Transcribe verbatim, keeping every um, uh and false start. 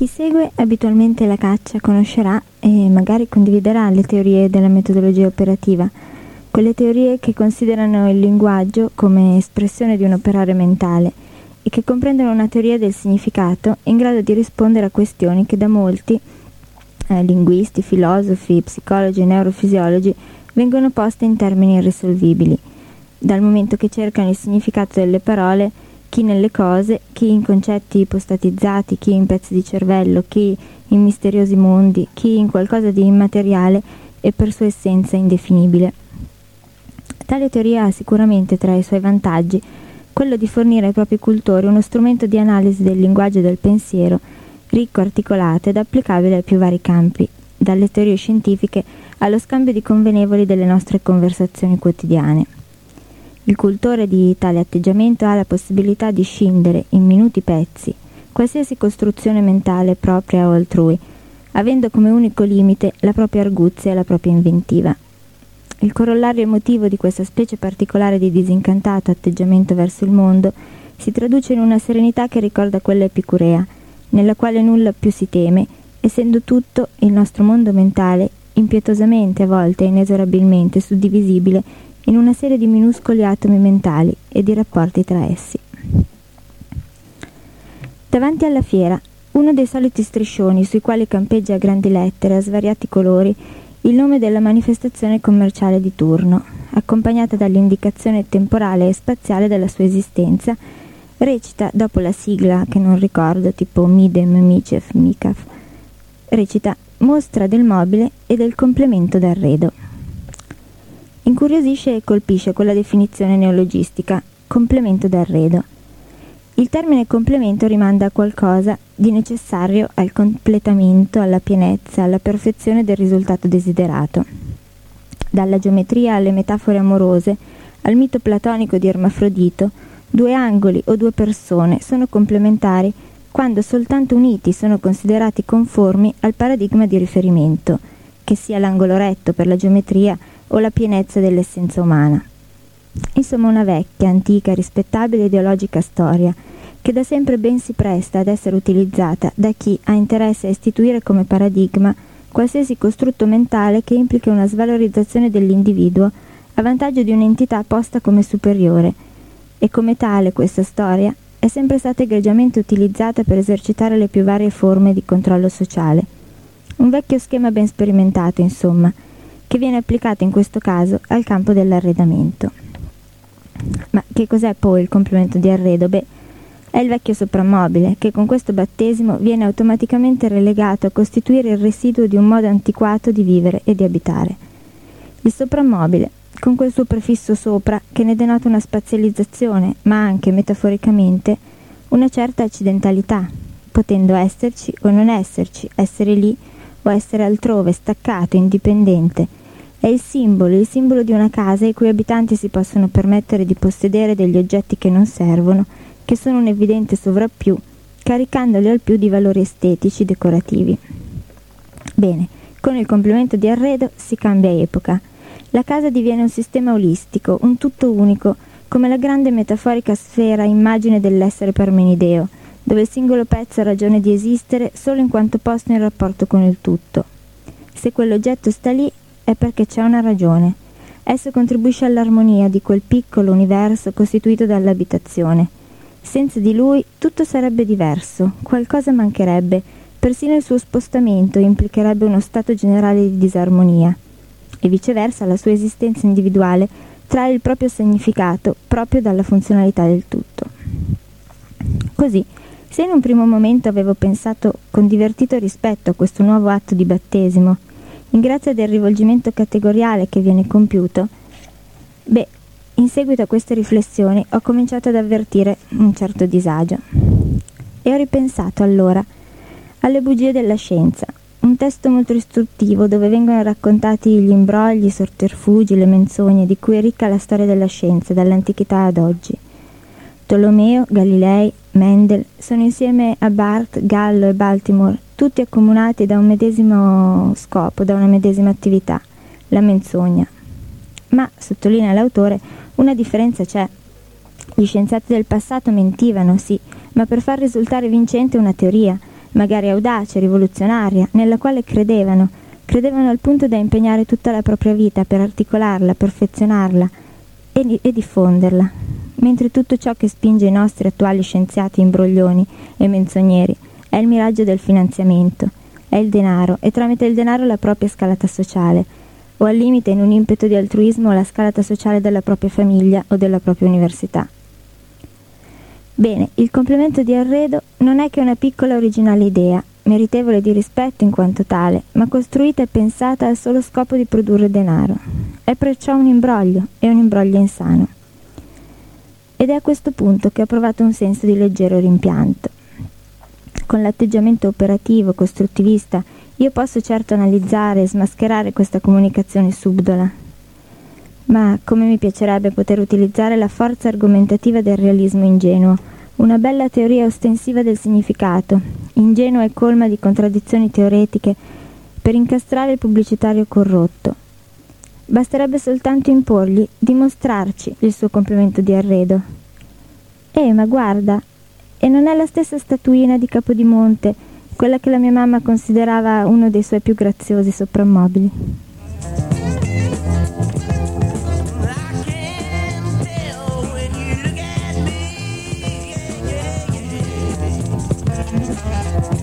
Chi segue abitualmente la caccia conoscerà e magari condividerà le teorie della metodologia operativa, quelle teorie che considerano il linguaggio come espressione di un operare mentale e che comprendono una teoria del significato in grado di rispondere a questioni che da molti eh, linguisti, filosofi, psicologi e neurofisiologi vengono poste in termini irrisolvibili, dal momento che cercano il significato delle parole, chi nelle cose, chi in concetti ipostatizzati, chi in pezzi di cervello, chi in misteriosi mondi, chi in qualcosa di immateriale e per sua essenza indefinibile. Tale teoria ha sicuramente tra i suoi vantaggi quello di fornire ai propri cultori uno strumento di analisi del linguaggio e del pensiero ricco, articolato ed applicabile ai più vari campi, dalle teorie scientifiche allo scambio di convenevoli delle nostre conversazioni quotidiane. Il cultore di tale atteggiamento ha la possibilità di scindere in minuti pezzi qualsiasi costruzione mentale propria o altrui, avendo come unico limite la propria arguzia e la propria inventiva. Il corollario emotivo di questa specie particolare di disincantato atteggiamento verso il mondo si traduce in una serenità che ricorda quella epicurea, nella quale nulla più si teme, essendo tutto il nostro mondo mentale impietosamente a volte e inesorabilmente suddivisibile in una serie di minuscoli atomi mentali e di rapporti tra essi. Davanti alla fiera, uno dei soliti striscioni sui quali campeggia a grandi lettere a svariati colori il nome della manifestazione commerciale di turno, accompagnata dall'indicazione temporale e spaziale della sua esistenza, recita, dopo la sigla che non ricordo, tipo Midem, Micef, Micaf, recita Mostra del mobile e del complemento d'arredo. Incuriosisce e colpisce quella definizione neologistica, complemento d'arredo. Il termine complemento rimanda a qualcosa di necessario al completamento, alla pienezza, alla perfezione del risultato desiderato. Dalla geometria alle metafore amorose, al mito platonico di Ermafrodito, due angoli o due persone sono complementari quando soltanto uniti sono considerati conformi al paradigma di riferimento, che sia l'angolo retto per la geometria o la pienezza dell'essenza umana. Insomma, una vecchia, antica, rispettabile ideologica storia, che da sempre ben si presta ad essere utilizzata da chi ha interesse a istituire come paradigma qualsiasi costrutto mentale che implichi una svalorizzazione dell'individuo a vantaggio di un'entità posta come superiore, e come tale questa storia è sempre stata egregiamente utilizzata per esercitare le più varie forme di controllo sociale. Un vecchio schema ben sperimentato, insomma, che viene applicato in questo caso al campo dell'arredamento. Ma che cos'è poi il complemento di arredo? Beh, è il vecchio soprammobile che con questo battesimo viene automaticamente relegato a costituire il residuo di un modo antiquato di vivere e di abitare. Il soprammobile, con quel suo prefisso sopra che ne denota una spazializzazione, ma anche, metaforicamente, una certa accidentalità, potendo esserci o non esserci, essere lì o essere altrove, staccato, indipendente. È il simbolo, il simbolo di una casa i cui abitanti si possono permettere di possedere degli oggetti che non servono, che sono un evidente sovrappiù, caricandoli al più di valori estetici decorativi. Bene, con il complemento di arredo si cambia epoca. La casa diviene un sistema olistico, un tutto unico, come la grande metaforica sfera immagine dell'essere parmenideo, dove il singolo pezzo ha ragione di esistere solo in quanto posto in rapporto con il tutto. Se quell'oggetto sta lì è perché c'è una ragione. Esso contribuisce all'armonia di quel piccolo universo costituito dall'abitazione. Senza di lui tutto sarebbe diverso, qualcosa mancherebbe, persino il suo spostamento implicherebbe uno stato generale di disarmonia. E viceversa la sua esistenza individuale trae il proprio significato proprio dalla funzionalità del tutto. Così, se in un primo momento avevo pensato con divertito rispetto a questo nuovo atto di battesimo, in grazia del rivolgimento categoriale che viene compiuto, beh, in seguito a queste riflessioni ho cominciato ad avvertire un certo disagio. E ho ripensato allora alle bugie della scienza, un testo molto istruttivo dove vengono raccontati gli imbrogli, i sotterfugi, le menzogne di cui è ricca la storia della scienza dall'antichità ad oggi. Tolomeo, Galilei, Mendel sono insieme a Barth, Gallo e Baltimore tutti accomunati da un medesimo scopo, da una medesima attività, la menzogna. Ma, sottolinea l'autore, una differenza c'è. Gli scienziati del passato mentivano, sì, ma per far risultare vincente una teoria, magari audace, rivoluzionaria, nella quale credevano, credevano al punto da impegnare tutta la propria vita per articolarla, perfezionarla e, e diffonderla, mentre tutto ciò che spinge i nostri attuali scienziati imbroglioni e menzogneri è il miraggio del finanziamento, è il denaro e tramite il denaro la propria scalata sociale, o al limite in un impeto di altruismo la scalata sociale della propria famiglia o della propria università. Bene, il complemento di arredo non è che una piccola originale idea, meritevole di rispetto in quanto tale, ma costruita e pensata al solo scopo di produrre denaro. È perciò un imbroglio, e un imbroglio insano. Ed è a questo punto che ho provato un senso di leggero rimpianto. Con l'atteggiamento operativo, costruttivista, io posso certo analizzare e smascherare questa comunicazione subdola, ma come mi piacerebbe poter utilizzare la forza argomentativa del realismo ingenuo, una bella teoria ostensiva del significato, ingenua e colma di contraddizioni teoretiche, per incastrare il pubblicitario corrotto. Basterebbe soltanto imporgli di mostrarci il suo complemento di arredo. Eh, ma guarda, e non è la stessa statuina di Capodimonte, quella che la mia mamma considerava uno dei suoi più graziosi soprammobili. Thank you.